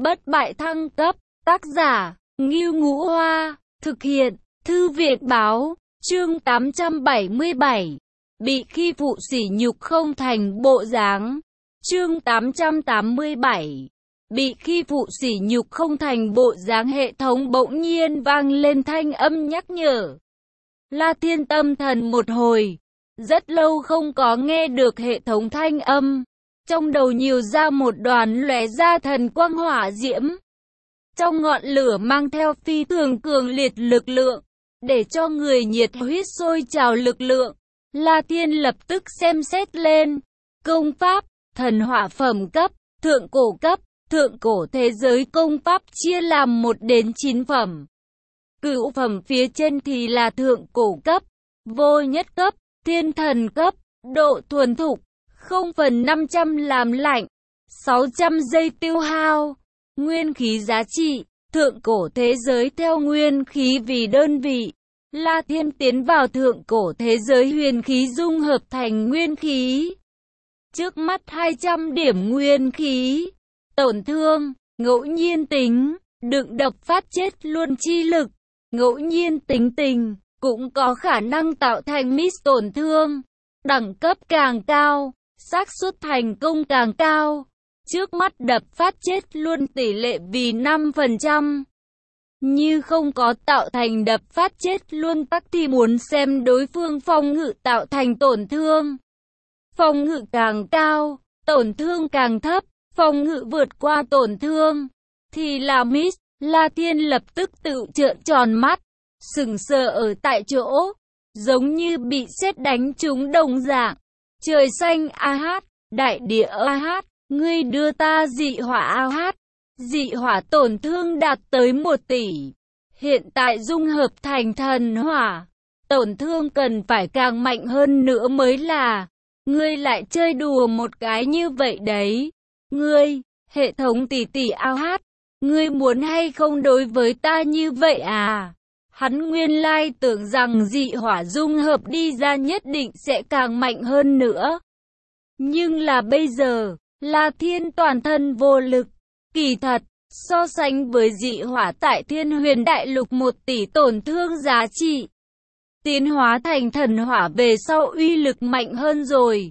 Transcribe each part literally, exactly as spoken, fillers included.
Bất bại thăng cấp, tác giả, Ngưu Ngũ Hoa, thực hiện, Thư viện Báo, chương tám trăm bảy mươi bảy, bị khi phụ sỉ nhục không thành bộ dáng, chương tám trăm tám mươi bảy, bị khi phụ sỉ nhục không thành bộ dáng. Hệ thống bỗng nhiên vang lên thanh âm nhắc nhở. La Thiên tâm thần một hồi, rất lâu không có nghe được hệ thống thanh âm. Trong đầu nhiều ra một đoàn lóe ra thần quang hỏa diễm. Trong ngọn lửa mang theo phi thường cường liệt lực lượng, để cho người nhiệt huyết sôi trào lực lượng. La Thiên lập tức xem xét lên. Công pháp, thần hỏa phẩm cấp, thượng cổ cấp, thượng cổ thế giới công pháp chia làm một đến chín phẩm. Cửu phẩm phía trên thì là thượng cổ cấp, vô nhất cấp, thiên thần cấp, độ thuần thục, không phần năm trăm làm lạnh, sáu trăm giây tiêu hao, nguyên khí giá trị, thượng cổ thế giới theo nguyên khí vì đơn vị. La Thiên tiến vào thượng cổ thế giới huyền khí dung hợp thành nguyên khí. Trước mắt hai trăm điểm nguyên khí, tổn thương, ngẫu nhiên tính, đựng độc phát chết luôn chi lực, ngẫu nhiên tính tình, cũng có khả năng tạo thành miss tổn thương. Đẳng cấp càng cao, xác suất thành công càng cao. Trước mắt đập phát chết luôn tỷ lệ vì năm phần trăm. Như không có tạo thành đập phát chết luôn tắc thì muốn xem đối phương phòng ngự tạo thành tổn thương. Phòng ngự càng cao, tổn thương càng thấp, phòng ngự vượt qua tổn thương, thì là miss. La Thiên lập tức tự trợn tròn mắt, sững sờ ở tại chỗ, giống như bị sét đánh trúng đồng dạng. Trời xanh a hát, đại địa a hát, ngươi đưa ta dị hỏa a hát. Dị hỏa tổn thương đạt tới một tỷ. Hiện tại dung hợp thành thần hỏa, tổn thương cần phải càng mạnh hơn nữa mới là. Ngươi lại chơi đùa một cái như vậy đấy. Ngươi, hệ thống tỷ tỷ a hát, ngươi muốn hay không đối với ta như vậy à? Hắn nguyên lai tưởng rằng dị hỏa dung hợp đi ra nhất định sẽ càng mạnh hơn nữa. Nhưng là bây giờ, La Thiên toàn thân vô lực. Kỳ thật, so sánh với dị hỏa tại Thiên Huyền Đại Lục một tỷ tổn thương giá trị, tiến hóa thành thần hỏa về sau uy lực mạnh hơn rồi.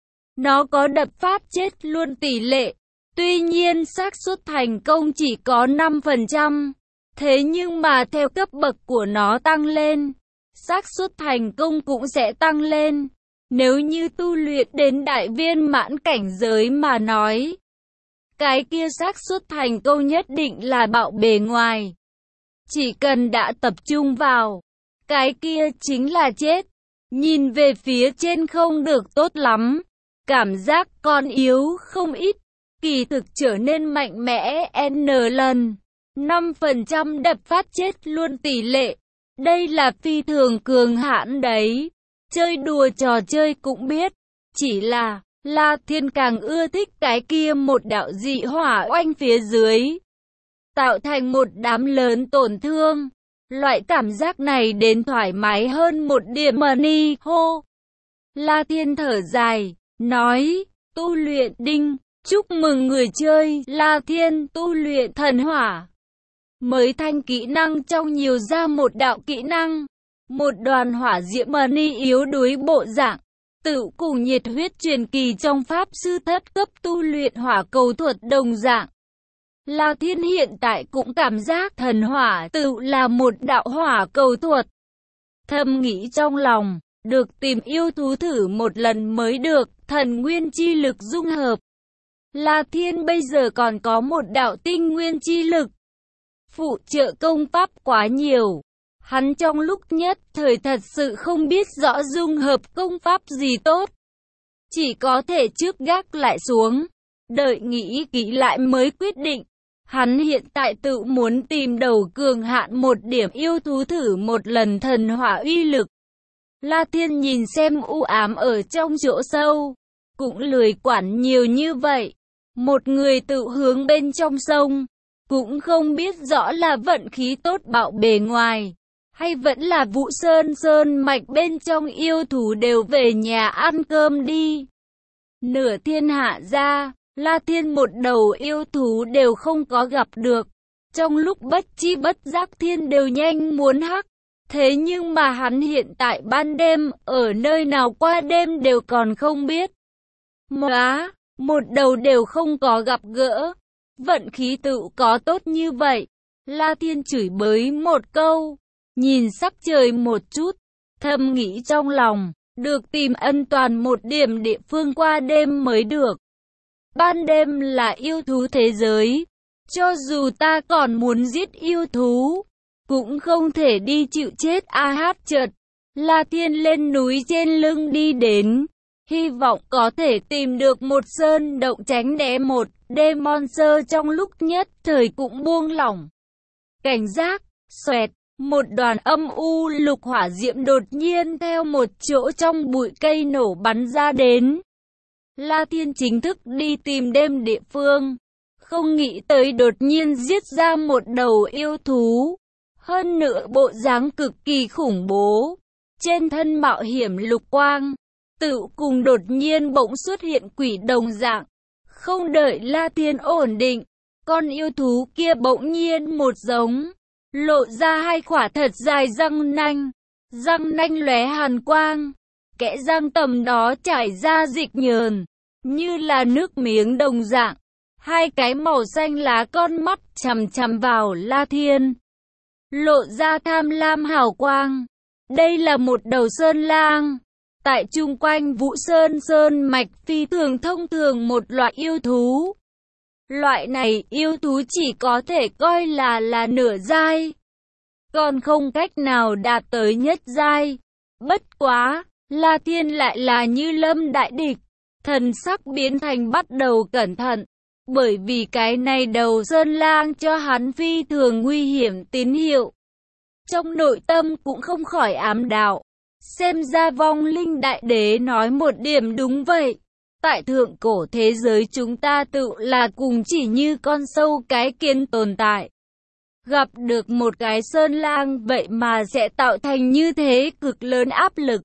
Nó có đập phát chết luôn tỷ lệ, tuy nhiên xác suất thành công chỉ có năm phần trăm. Thế nhưng mà theo cấp bậc của nó tăng lên, xác suất thành công cũng sẽ tăng lên. Nếu như tu luyện đến đại viên mãn cảnh giới mà nói, cái kia xác suất thành công nhất định là bạo bề ngoài. Chỉ cần đã tập trung vào, cái kia chính là chết. Nhìn về phía trên không được tốt lắm, cảm giác còn yếu không ít, kỳ thực trở nên mạnh mẽ N lần. năm phần trăm đập phát chết luôn tỷ lệ. Đây là phi thường cường hãn đấy. Chơi đùa trò chơi cũng biết. Chỉ là, La Thiên càng ưa thích cái kia một đạo dị hỏa oanh phía dưới, tạo thành một đám lớn tổn thương. Loại cảm giác này đến thoải mái hơn một điểm money hô. La Thiên thở dài, nói, tu luyện đinh, chúc mừng người chơi La Thiên tu luyện thần hỏa. Mới thanh kỹ năng trong nhiều ra một đạo kỹ năng. Một đoàn hỏa diễm money yếu đuối bộ dạng. Tự cùng nhiệt huyết truyền kỳ trong pháp sư thất cấp tu luyện hỏa cầu thuật đồng dạng. La Thiên hiện tại cũng cảm giác thần hỏa tự là một đạo hỏa cầu thuật. Thầm nghĩ trong lòng, được tìm yêu thú thử một lần mới được, thần nguyên chi lực dung hợp. La Thiên bây giờ còn có một đạo tinh nguyên chi lực. Phụ trợ công pháp quá nhiều. Hắn trong lúc nhất thời thật sự không biết rõ dung hợp công pháp gì tốt. Chỉ có thể trước gác lại xuống, đợi nghĩ kỹ lại mới quyết định. Hắn hiện tại tự muốn tìm đầu cường hạn một điểm yêu thú thử một lần thần hỏa uy lực. La Thiên nhìn xem u ám ở trong chỗ sâu, cũng lười quản nhiều như vậy. Một người tự hướng bên trong sông, cũng không biết rõ là vận khí tốt bạo bề ngoài, hay vẫn là vụ sơn sơn mạch bên trong yêu thú đều về nhà ăn cơm đi. Nửa thiên hạ ra, La Thiên một đầu yêu thú đều không có gặp được. Trong lúc bất chi bất giác Thiên đều nhanh muốn hắc. Thế nhưng mà hắn hiện tại ban đêm, ở nơi nào qua đêm đều còn không biết. Móa, một đầu đều không có gặp gỡ. Vận khí tự có tốt như vậy. La Thiên chửi bới một câu, nhìn sắc trời một chút, thầm nghĩ trong lòng, được tìm an toàn một điểm địa phương qua đêm mới được. Ban đêm là yêu thú thế giới, cho dù ta còn muốn giết yêu thú, cũng không thể đi chịu chết. A hát chợt, La Thiên lên núi trên lưng đi đến, hy vọng có thể tìm được một sơn động tránh né một đêm monster. Trong lúc nhất thời cũng buông lỏng cảnh giác. Xoẹt, một đoàn âm u lục hỏa diễm đột nhiên theo một chỗ trong bụi cây nổ bắn ra đến. La Thiên chính thức đi tìm đêm địa phương, không nghĩ tới đột nhiên giết ra một đầu yêu thú, hơn nữa bộ dáng cực kỳ khủng bố, trên thân mạo hiểm lục quang, tự cùng đột nhiên bỗng xuất hiện quỷ đồng dạng. Không đợi La Thiên ổn định, con yêu thú kia bỗng nhiên một giống, lộ ra hai quả thật dài răng nanh, răng nanh lóe hàn quang, kẽ răng tầm đó trải ra dịch nhờn, như là nước miếng đồng dạng. Hai cái màu xanh lá con mắt chằm chằm vào La Thiên, lộ ra tham lam hào quang. Đây là một đầu sơn lang, tại chung quanh Vũ Sơn sơn mạch phi thường thông thường một loại yêu thú. Loại này yêu thú chỉ có thể coi là là nửa giai, còn không cách nào đạt tới nhất giai. Bất quá, La Thiên lại là như lâm đại địch, thần sắc biến thành bắt đầu cẩn thận, bởi vì cái này đầu sơn lang cho hắn phi thường nguy hiểm tín hiệu. Trong nội tâm cũng không khỏi ám đạo, xem ra vong linh đại đế nói một điểm đúng vậy. Tại thượng cổ thế giới chúng ta tự là cùng chỉ như con sâu cái kiến tồn tại. Gặp được một cái sơn lang vậy mà sẽ tạo thành như thế cực lớn áp lực.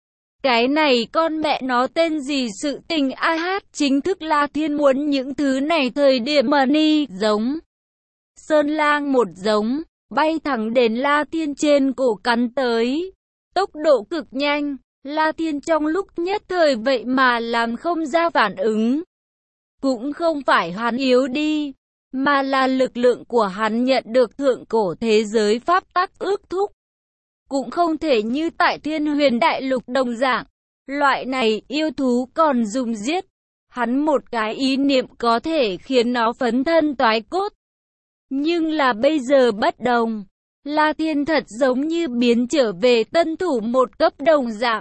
Cái này con mẹ nó tên gì sự tình. A hát chính thức La Thiên muốn những thứ này thời điểm mà ni giống. Sơn lang một giống, bay thẳng đến La Thiên trên cổ cắn tới. Tốc độ cực nhanh, La Thiên trong lúc nhất thời vậy mà làm không ra phản ứng. Cũng không phải hắn yếu đi, mà là lực lượng của hắn nhận được thượng cổ thế giới pháp tắc ước thúc. Cũng không thể như tại Thiên Huyền Đại Lục đồng dạng, loại này yêu thú còn dùng giết. Hắn một cái ý niệm có thể khiến nó phấn thân toái cốt. Nhưng là bây giờ bất đồng, La Thiên thật giống như biến trở về tân thủ một cấp đồng dạng.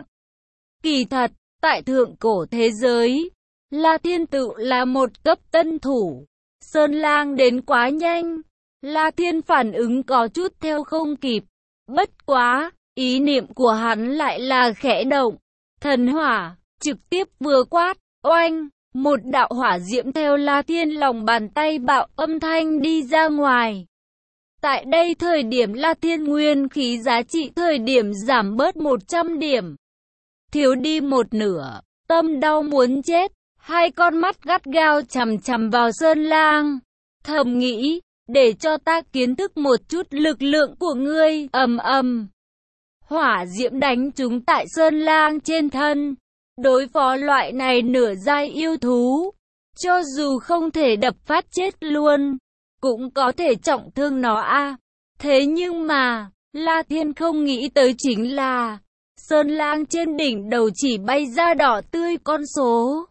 Kỳ thật, tại thượng cổ thế giới, La Thiên tự là một cấp tân thủ. Sơn lang đến quá nhanh, La Thiên phản ứng có chút theo không kịp. Bất quá, ý niệm của hắn lại là khẽ động. Thần hỏa, trực tiếp vừa quát, oanh, một đạo hỏa diễm theo La Thiên lòng bàn tay bạo âm thanh đi ra ngoài. Tại đây thời điểm La Thiên nguyên khí giá trị thời điểm giảm bớt một trăm điểm. Thiếu đi một nửa, tâm đau muốn chết, hai con mắt gắt gao chằm chằm vào sơn lang. Thầm nghĩ, để cho ta kiến thức một chút lực lượng của ngươi. Ầm ầm, hỏa diễm đánh trúng tại sơn lang trên thân. Đối phó loại này nửa giai yêu thú, cho dù không thể đập phát chết luôn, cũng có thể trọng thương nó a. À. Thế nhưng mà, La Thiên không nghĩ tới chính là, sơn lang trên đỉnh đầu chỉ bay ra đỏ tươi con số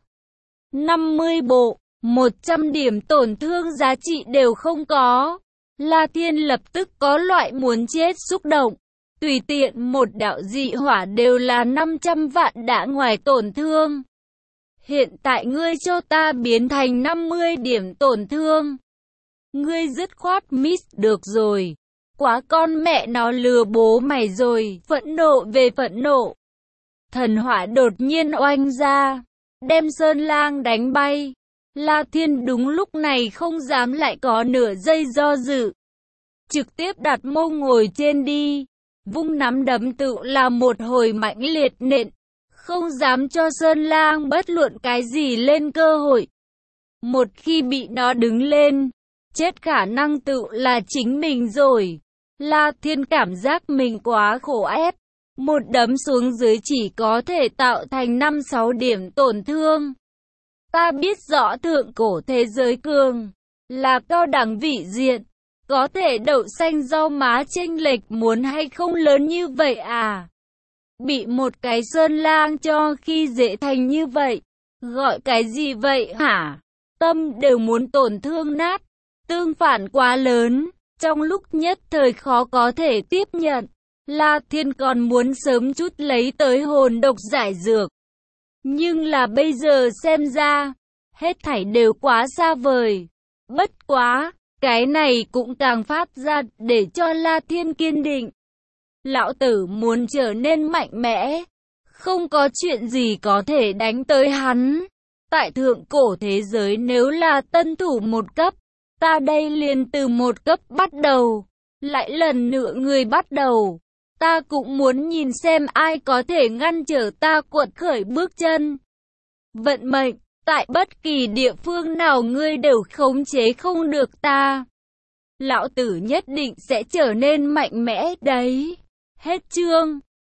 năm mươi bộ, một trăm điểm tổn thương giá trị đều không có. La Thiên lập tức có loại muốn chết xúc động. Tùy tiện một đạo dị hỏa đều là năm trăm vạn đã ngoài tổn thương. Hiện tại ngươi cho ta biến thành năm mươi điểm tổn thương. Ngươi dứt khoát miss được rồi. Quá con mẹ nó lừa bố mày rồi. Phẫn nộ về phẫn nộ. Thần hỏa đột nhiên oanh ra, đem sơn lang đánh bay. La Thiên đúng lúc này không dám lại có nửa giây do dự. Trực tiếp đặt mông ngồi trên đi. Vung nắm đấm tự là một hồi mãnh liệt nện. Không dám cho sơn lang bất luận cái gì lên cơ hội. Một khi bị nó đứng lên, chết khả năng tự là chính mình rồi. La Thiên cảm giác mình quá khổ ép. Một đấm xuống dưới chỉ có thể tạo thành năm sáu điểm tổn thương. Ta biết rõ thượng cổ thế giới cường là cao đẳng vị diện. Có thể đậu xanh rau má chênh lệch muốn hay không lớn như vậy à? Bị một cái sơn lang cho khi dễ thành như vậy. Gọi cái gì vậy hả? Tâm đều muốn tổn thương nát. Tương phản quá lớn. Trong lúc nhất thời khó có thể tiếp nhận. La Thiên còn muốn sớm chút lấy tới hồn độc giải dược. Nhưng là bây giờ xem ra, hết thảy đều quá xa vời. Bất quá, cái này cũng càng phát ra để cho La Thiên kiên định. Lão tử muốn trở nên mạnh mẽ. Không có chuyện gì có thể đánh tới hắn. Tại thượng cổ thế giới nếu là tân thủ một cấp, ta đây liền từ một cấp bắt đầu. Lại lần nữa người bắt đầu. Ta cũng muốn nhìn xem ai có thể ngăn trở ta quật khởi bước chân. Vận mệnh, tại bất kỳ địa phương nào ngươi đều khống chế không được ta. Lão tử nhất định sẽ trở nên mạnh mẽ đấy. Hết chương.